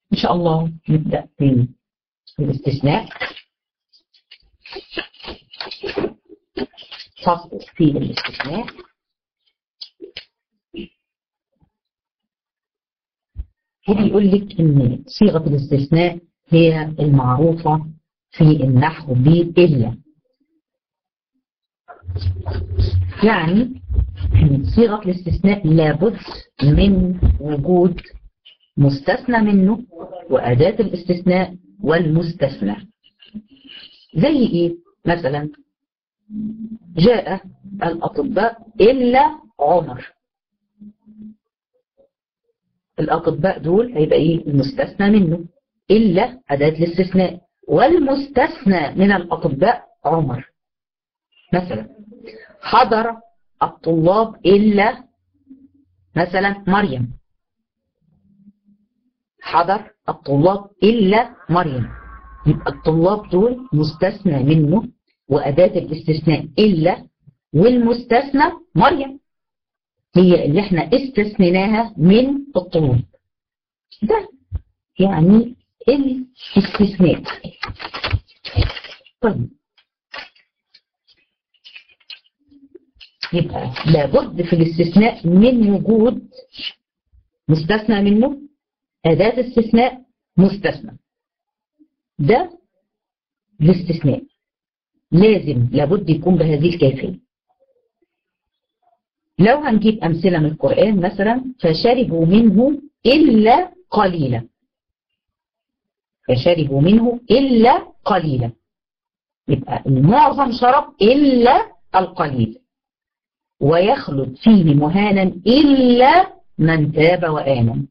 إن شاء الله نبدأ بالاستثناء. فصل في الاستثناء. وبيقول لك إن صيغة الاستثناء هي المعروفة في النحو بإلا. يعني صيغة الاستثناء لابد من وجود مستثنى منه وأداة الاستثناء والمستثنى. زي إيه؟ مثلا جاء الأطباء إلا عمر. الأطباء دول هيبقى إيه؟ المستثنى منه، إلا أداة الاستثناء، والمستثنى من الأطباء عمر. مثلا حضر الطلاب إلا مثلا مريم. حضر الطلاب إلا مريم، يبقى الطلاب دول مستثنى منه وأداة الاستثناء إلا، والمستثنى مريم هي اللي احنا استثنيناها من الطلاب. ده يعني الاستثناء. طيب يبقى لابد في الاستثناء من وجود مستثنى منه، أداة استثناء، مستثنى. ده الاستثناء لازم لابد يكون بهذه الكيفية. لو هنجيب أمثلة من القرآن مثلا فشربوا منه إلا قليلا. فشربوا منه إلا قليلا، يبقى المعظم شرب إلا القليل. ويخلد فيه مهانا إلا من تاب وآمن.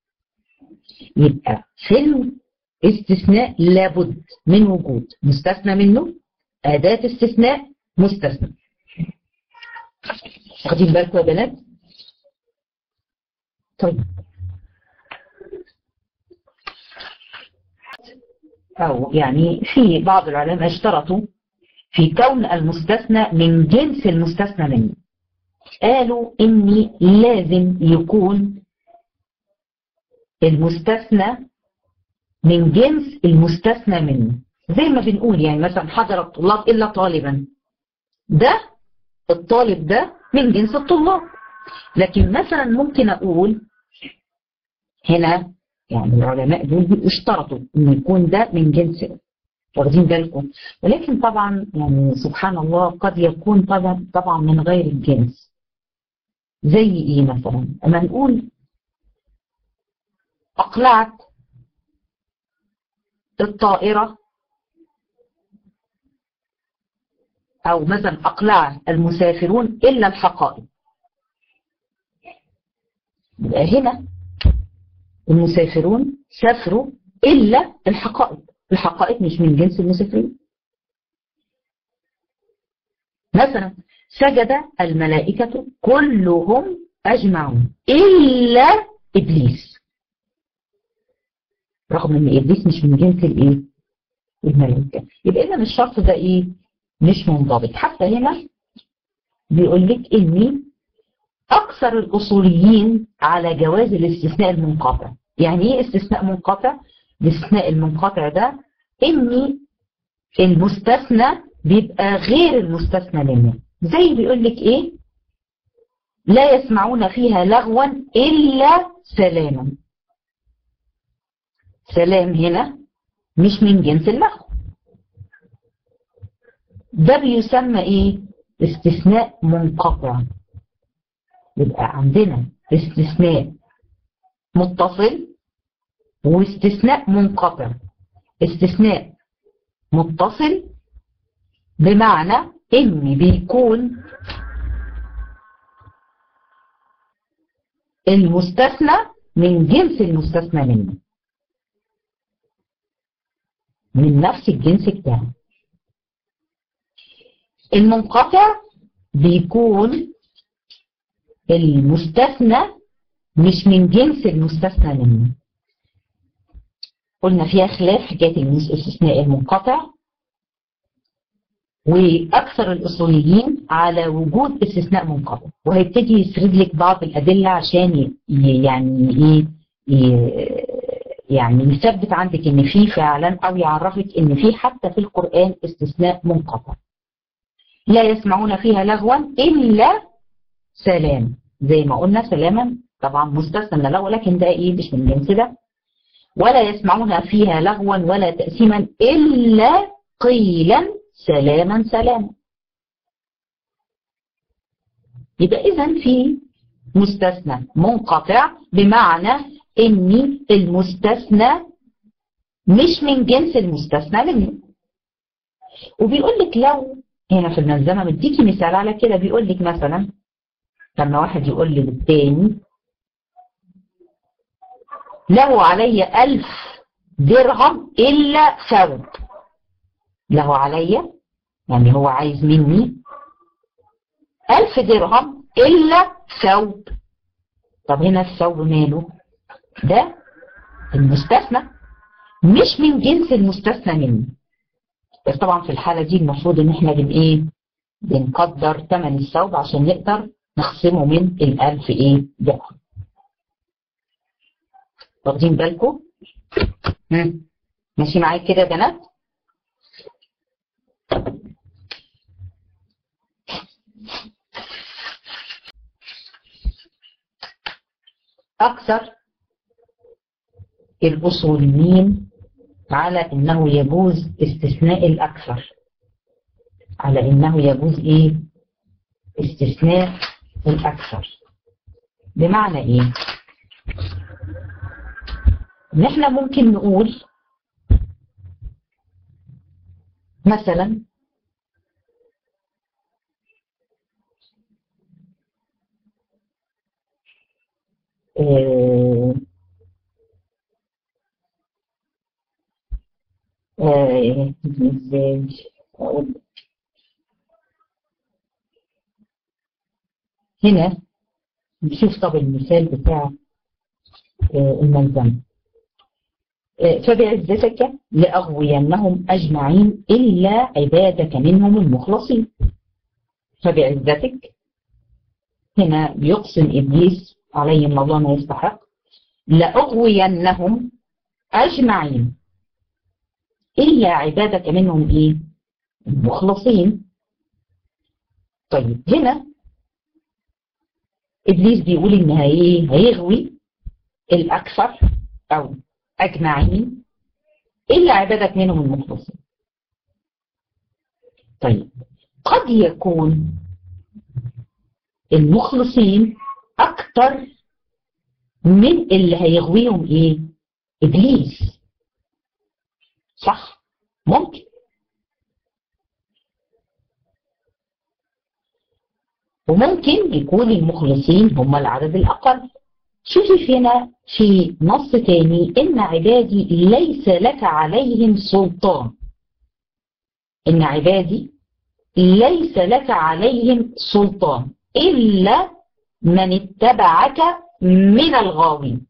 يبقى في الاستثناء لابد من وجود مستثنى منه، أداة استثناء، مستثنى. واخدين بالكم يا بنات؟ طيب أو يعني في بعض العلماء اشترطوا في كون المستثنى من جنس المستثنى منه. قالوا إني لازم يكون المستثنى من جنس المستثنى منه. زي ما بنقول يعني مثلا حضر الطلاب إلا طالبا، ده الطالب ده من جنس الطلاب. لكن مثلا ممكن أقول هنا يعني العلماء دول اشترطوا إن يكون ده من جنس، واخدين بالكم؟ ولكن طبعا يعني سبحان الله قد يكون طبعا من غير الجنس. زي إيه مثلا؟ أما نقول أقلعت الطائرة، أو مثلا أقلع المسافرون إلا الحقائب. يبقى هنا المسافرون سافروا إلا الحقائب. الحقائب مش من جنس المسافرين. مثلا سجد الملائكة كلهم أجمعون إلا إبليس، رغم ان ابليس مش من جنس الايه؟ الملائكه. يبقى اذا الشرط ده ايه؟ مش منضبط. حتى هنا بيقول لك ان اكثر الاصوليين على جواز الاستثناء المنقطع. يعني ايه استثناء منقطع؟ الاستثناء المنقطع ده ان المستثنى بيبقى غير المستثنى منه. زي بيقول لك ايه؟ لا يسمعون فيها لغوا الا سلاما. سلام هنا مش من جنس اللغو. ده بيسمى ايه؟ استثناء منقطع. يبقى عندنا استثناء متصل واستثناء منقطع. استثناء متصل بمعنى ان بيكون المستثنى من جنس المستثنى منه، من نفس الجنس بتاعه. المنقطع بيكون المستثنى مش من جنس المستثنى منه. قلنا فيها خلاف حكاية الاستثناء المنقطع، وأكثر الأصوليين على وجود استثناء منقطع. وهيبتدي يسرد لك بعض الأدلة عشان يعني إيه يعني يثبت عندك ان في فعلا، او يعرفك ان في حتى في القرآن استثناء منقطع. لا يسمعون فيها لغوا الا سلام، زي ما قلنا سلاما طبعا مستثنى من اللغو، لكن ده ايه مش من جنس ده. ولا يسمعون فيها لغوا ولا تأثيما الا قيلا سلاما سلاما. يبقى اذا في مستثنى منقطع، بمعنى ان المستثنى مش من جنس المستثنى منه. وبيقول لك لو هنا في الملزمه مديكي مثال على كده، بيقول لك مثلا لما واحد يقول للتاني له علي 1000 درهم الا ثوب. له علي يعني هو عايز مني 1000 درهم الا ثوب. طب هنا الثوب ماله؟ ده المستثنى مش من جنس المستثنى منه. بس طبعا في الحالة دي المفروض ان احنا بنقدر ثمن الثوب عشان نقدر نخصمه من ال1000 درهم. واخدين بالكم؟ ماشي معايا كده يا بنات؟ اكثر الاصوليين على انه يجوز استثناء الاكثر، على انه يجوز استثناء الاكثر. بمعنى ايه؟ ان احنا ممكن نقول مثلا ازاي اقول هنا. نشوف طب المثال بتاع الملزمة. فبعزتك لأغوينهم أجمعين إلا عبادك منهم المخلصين. فبعزتك هنا بيقسم إبليس عليهم الله ما يستحق، لأغوينهم أجمعين إلا عبادك منهم المخلصين. طيب هنا إبليس بيقول إن هيغوي الأكثر أو أجمعين إلا عبادك منهم المخلصين. طيب قد يكون المخلصين أكتر من اللي هيغويهم إبليس، صح؟ ممكن. وممكن يكون المخلصين هم العدد الأقل. شوفي فينا في نص تاني إن عبادي ليس لك عليهم سلطان. إن عبادي ليس لك عليهم سلطان إلا من اتبعك من الغاوين.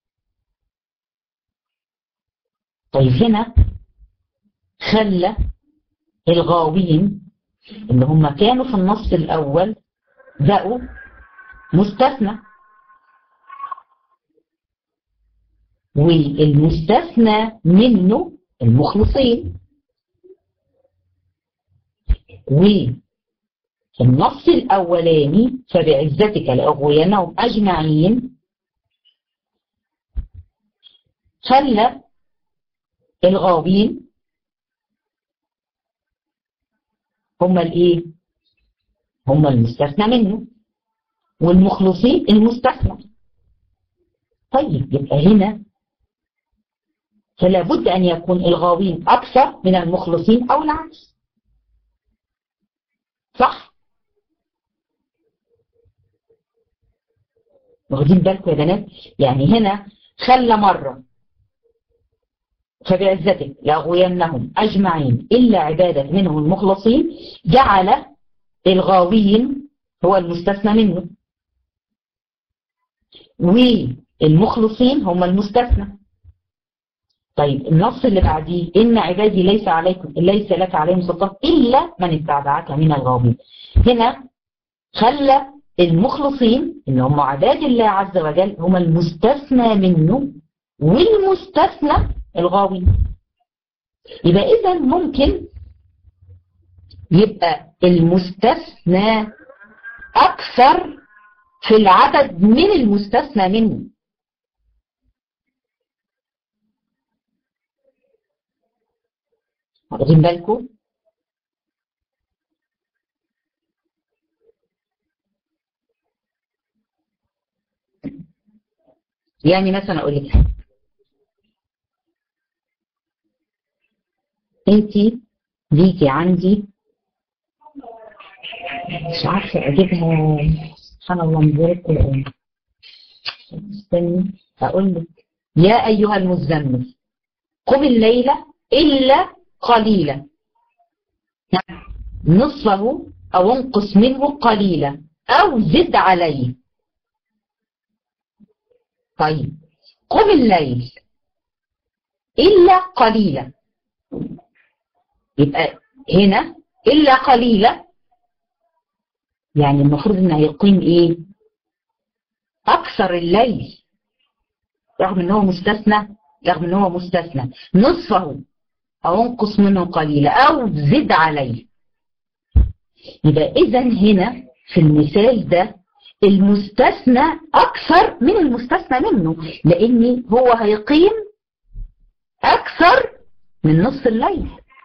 طيب هنا خلى الغاوين اللي هم كانوا في النص الأول بقوا مستثنى، والمستثنى منه المخلصين. وفي النص الأولاني فبعزتك لأغوينهم أجمعين خلى الغاوين هم هم المستثنى منه، والمخلصين المستثنى. طيب يبقى هنا فلا بد أن يكون الغاوين أكثر من المخلصين أو العكس، صح؟ واخدين بالكم يا بنات؟ يعني هنا خلى مرة فبعزتك لأغوينهم أجمعين إلا عبادك منهم المخلصين، جعل الغاوين هو المستثنى منه والمخلصين هم المستثنى. طيب النص اللي بعديه إن عبادي ليس لك عليهم سلطان إلا من اتبعك من الغاوين، هنا خلى المخلصين اللي هم عباد الله عز وجل هم المستثنى منه والمستثنى الغاوي. يبقى إذا ممكن يبقى المستثنى أكثر في العدد من المستثنى منه. واخدين بالكم؟ يعني مثلا أقول لك أنت ليكي عندي، مش عارفة أجيبها، سبحان الله من غير القرآن. استني أقول لك يا أيها المزمل قم الليل إلا قليلا نصفه أو انقص منه قليلا أو زد عليه. طيب قم الليل إلا قليلا، يبقى هنا إلا قليلا يعني المفروض إنه هيقيم إيه؟ أكثر الليل، رغم إن هو مستثنى، نصفه أو انقص منه قليلا أو زد عليه. يبقى إذا هنا في المثال ده المستثنى أكثر من المستثنى منه، لأن هو هيقيم أكثر من نصف الليل،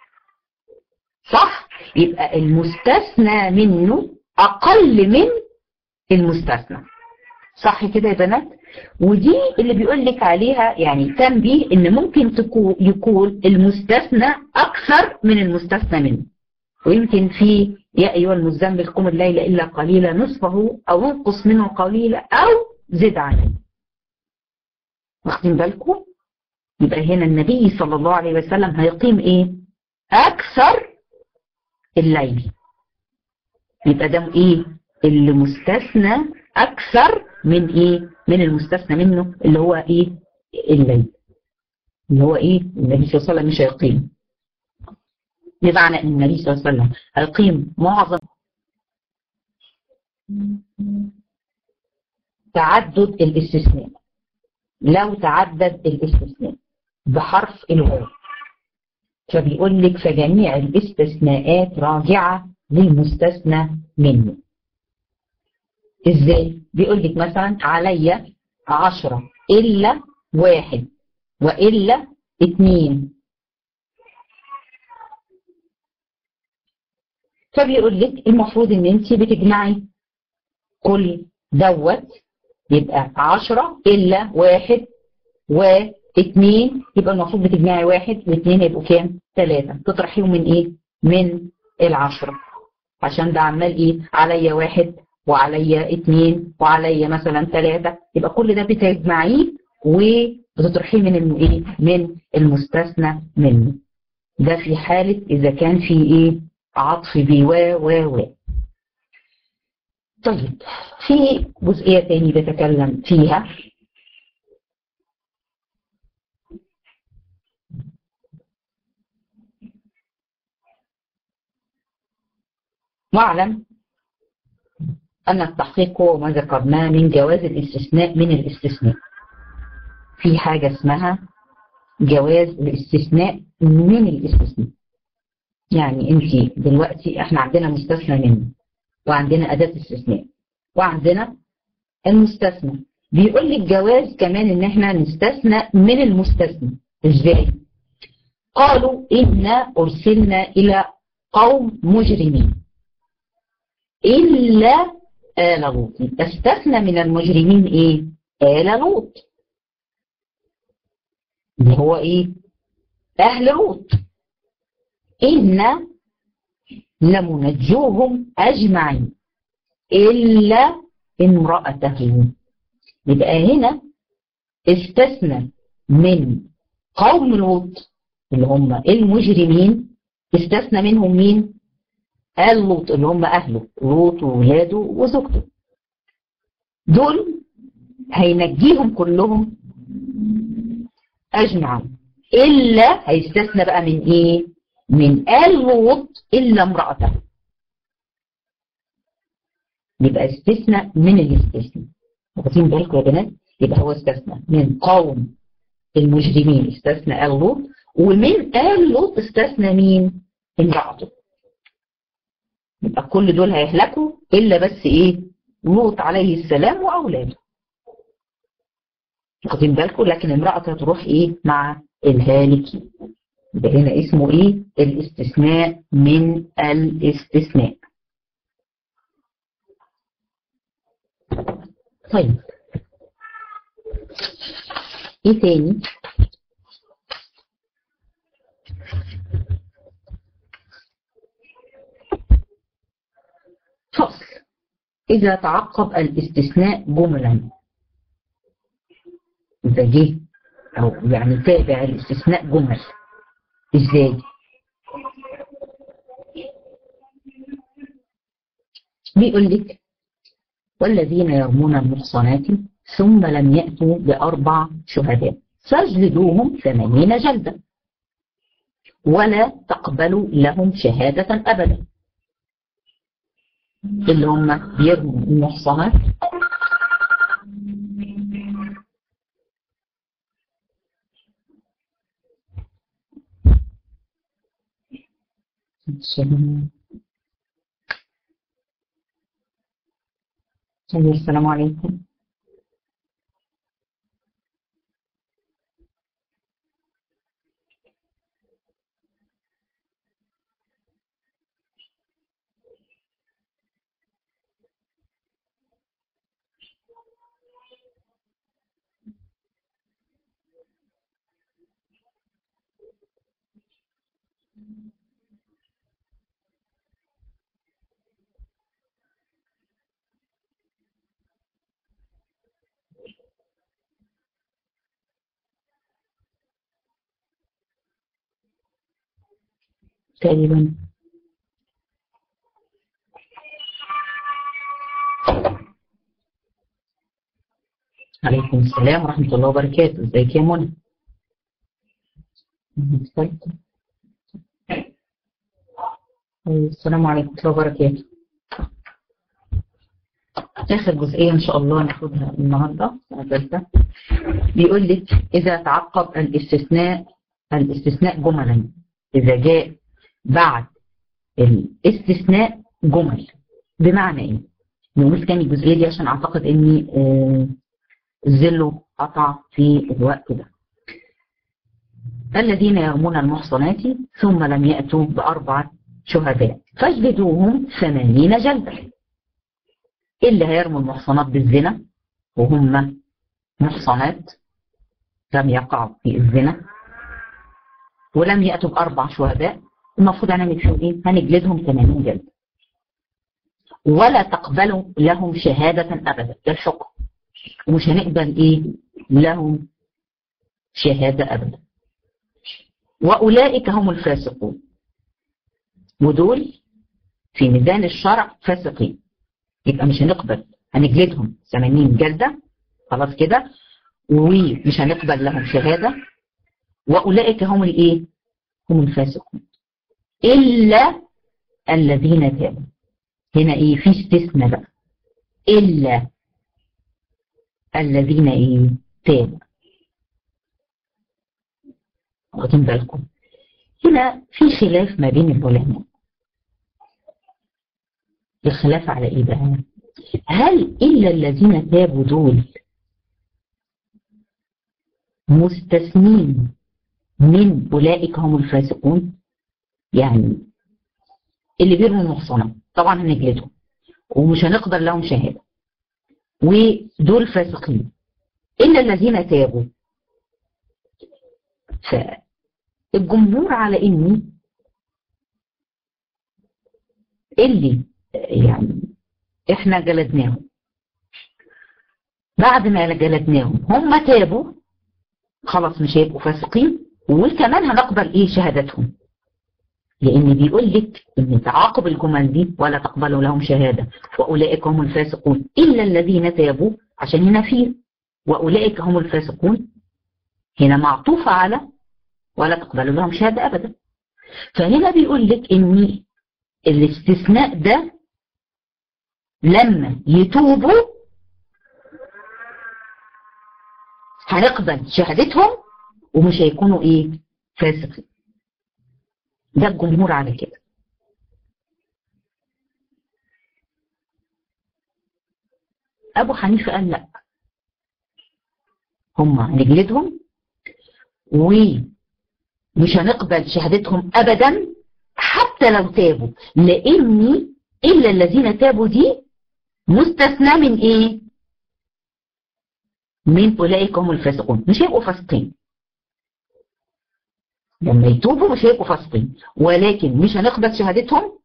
صح؟ يبقى المستثنى منه أقل من المستثنى، صح كده يا بنات؟ ودي اللي بيقول لك عليها يعني تنبيه إن ممكن يكون المستثنى أكثر من المستثنى منه. ويمكن في يا أيها المزمل قم الليل إلا قليلا نصفه أو انقص منه قليلا أو زد عليه. واخدين بالكم؟ يبقى هنا النبي صلى الله عليه وسلم هيقيم إيه؟ أكثر الليل. يبقى ده إيه؟ اللي مستثنى أكثر من إيه؟ من المستثنى منه اللي هو إيه؟ الليل. اللي هو إيه؟ النبي صلى الله عليه وسلم مش هيقيم. بمعنى ان النبي صلى الله عليه وسلم هيقيم معظم تعدد الاستثناء. لو تعدد الاستثناء بحرف الواو فبيقول لك فجميع الاستثناءات راجعة للمستثنى منه. ازاي؟ بيقول لك مثلا علي 10 إلا 1 وإلا 2. فبيقول لك المفروض ان انت بتجمعي كل دوت، يبقى 10 إلا 1 و2، يبقى المفروض بتجمعي 1 و2 يبقوا كام؟ 3. تطرحيهم من ايه؟ من 10، عشان ده عمال ايه؟ عليا 1 وعليا 2 وعليا مثلا 3، يبقى كل ده بتجمعيه وبتطرحيه من ايه؟ من المستثنى منه. ده في حالة اذا كان في ايه؟ عطف و. طيب في جزئية تاني بتكلم فيها، واعلم أن التحقيق هو ما ذكرناه من جواز الاستثناء من الاستثناء. في حاجة اسمها جواز الاستثناء من الاستثناء. يعني انت دلوقتي احنا عندنا مستثنى منه وعندنا أداة استثناء وعندنا المستثنى. بيقول لك جواز كمان ان احنا نستثنى من المستثنى. ازاي؟ قالوا إنا أرسلنا إلى قوم مجرمين إلا آل لوط. استثنى من المجرمين ايه؟ آل لوط، اللي هو ايه؟ أهل لوط. إنا لمنجوهم أجمعين إلا امرأته. يبقى هنا استثنى من قوم لوط اللي هم المجرمين، استثنى منهم مين؟ آل لوط اللي هم أهله، لوط وولاده وزوجته. دول هينجيهم كلهم أجمعين، إلا هيستثنى بقى من إيه؟ من آل لوط إلا امرأته. يبقى استثنى من الاستثناء. واخدين بالكم يا بنات؟ يبقى هو استثنى من قوم المجرمين استثنى آل لوط، ومن آل لوط استثنى مين؟ امرأته. يبقى كل دول هيهلكوا إلا بس إيه؟ لوط عليه السلام وأولاده. واخدين بالكم؟ لكن امرأته هتروح إيه؟ مع الهالكين. ده هنا اسمه إيه؟ الاستثناء من الاستثناء. طيب إيه تاني؟ فصل: إذا تعقب الاستثناء جملا، إذا جه أو يعني تابع الاستثناء جمل، إزاي؟ بيقول لك: والذين يرمون المحصنات ثم لم يأتوا ب4 شهداء فاجلدوهم 80 جلدة ولا تقبلوا لهم شهادة أبدا. اللي هم بيرموا المحصنات السلام عليكم. تقريبا عليكم السلام ورحمة الله وبركاته. ازيك يا منى؟ السلام عليكم ورحمة الله وبركاته. آخر جزئية إن شاء الله ناخدها النهاردة ثالثة. بيقول لك: إذا تعقب الاستثناء جملا، إذا جاء بعد الاستثناء جمل، بمعنى إيه؟ نقول تاني الجزئية دي عشان أعتقد إني الزلو قطع في الوقت ده. الذين يرمون المحصنات ثم لم يأتوا ب4 شهداء فاجلدوهم 80 جلدة. اللي هيرموا المحصنات بالزنا وهم محصنات لم يقعوا في الزنا ولم يأتوا ب4 شهداء، المفروض هنعمل فيهم ايه؟ هنجلدهم 80 جلدة ولا تقبلوا لهم شهادة أبدا. ده الحكم، ومش هنقبل ايه لهم شهادة أبدا. وأولئك هم الفاسقون، ودول في ميزان الشرع فاسقين، يبقى مش هنقبل، هنجلدهم 80 جلدة خلاص كده، ومش هنقبل لهم شهادة. وأولئك هم الايه؟ هم الفاسقون إلا الذين تابوا. هنا ايه؟ في استثناء بقى، إلا الذين ايه؟ تابوا. واخدين بالكم؟ هنا في خلاف ما بين العلماء. الخلاف على ايه بقى؟ هل إلا الذين تابوا دول مستثنين من أولئك هم الفاسقون؟ يعني اللي بيرموا المحصنات طبعا هنجلدهم ومش هنقدر لهم شهادة ودول فاسقين، إلا الذين تابوا. فالجمهور على إني اللي يعني إحنا جلدناهم، بعد ما جلدناهم هم تابوا خلاص مش هيبقوا فاسقين، وكمان هنقبل إيه؟ شهادتهم. لأن بيقول لك إن تعاقب الجمل دي ولا تقبلوا لهم شهادة وأولئك هم الفاسقون إلا الذين تابوا، عشان هنا في وأولئك هم الفاسقون هنا معطوفة على ولا تقبلوا لهم شهادة أبدا. فهنا بيقول لك إن الاستثناء ده لما يتوبوا هنقبل شهادتهم ومش هيكونوا ايه فاسقين. ده الجمهور على كده. ابو حنيفه قال لا، هم هنجلدهم ومش هنقبل شهادتهم ابدا حتى لو تابوا، لاني الا الذين تابوا دي مستثنى من ايه؟ من اولئك هم الفاسقون، مش هيبقوا فاسقين. لما يتوبوا مش هيبقوا فاسقين، ولكن مش هنقبل شهادتهم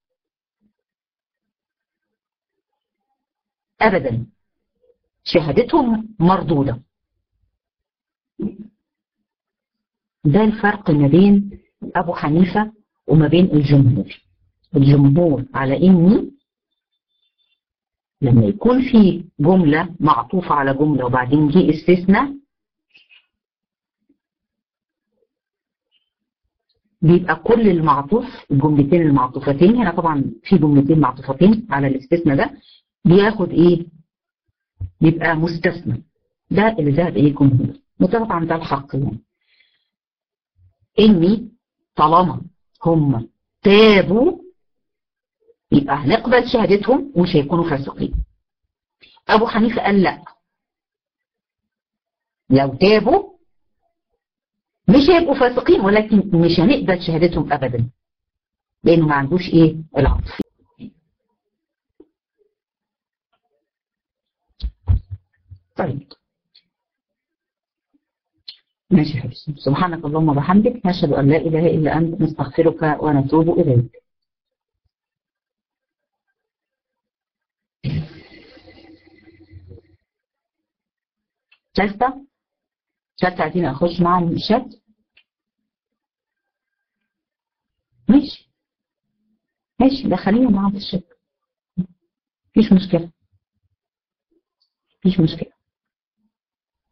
ابدا، شهادتهم مردودة. ده الفرق ما بين ابو حنيفة وما بين الجمهور. الجمهور على اني لما يكون في جملة معطوفة على جملة وبعدين جه استثناء، بيبقى كل المعطوف، الجملتين المعطوفتين هنا طبعا في جملتين معطوفتين على الاستثناء ده، بياخد ايه؟ بيبقى مستثنى. ده اللي ذهب ايه الجمهور، وطبعا ده الحق يعني. اني طالما هم تابوا يبقى هنقبل شهادتهم ومش هيكونوا فاسقين. ابو حنيفه قال لا، لو تابوا مش هيبقوا فاسقين ولكن مش هنقبل شهادتهم ابدا، لانه ما عندوش ايه العطف. طيب ماشي يا حبيبي، سبحانك اللهم وبحمدك، نشهد ان لا اله الا انت، نستغفرك ونتوب اليك. ثالثه عايزين اخش معاهم الشات. ماشي دخليهم معاهم في الشات، مفيش مشكله.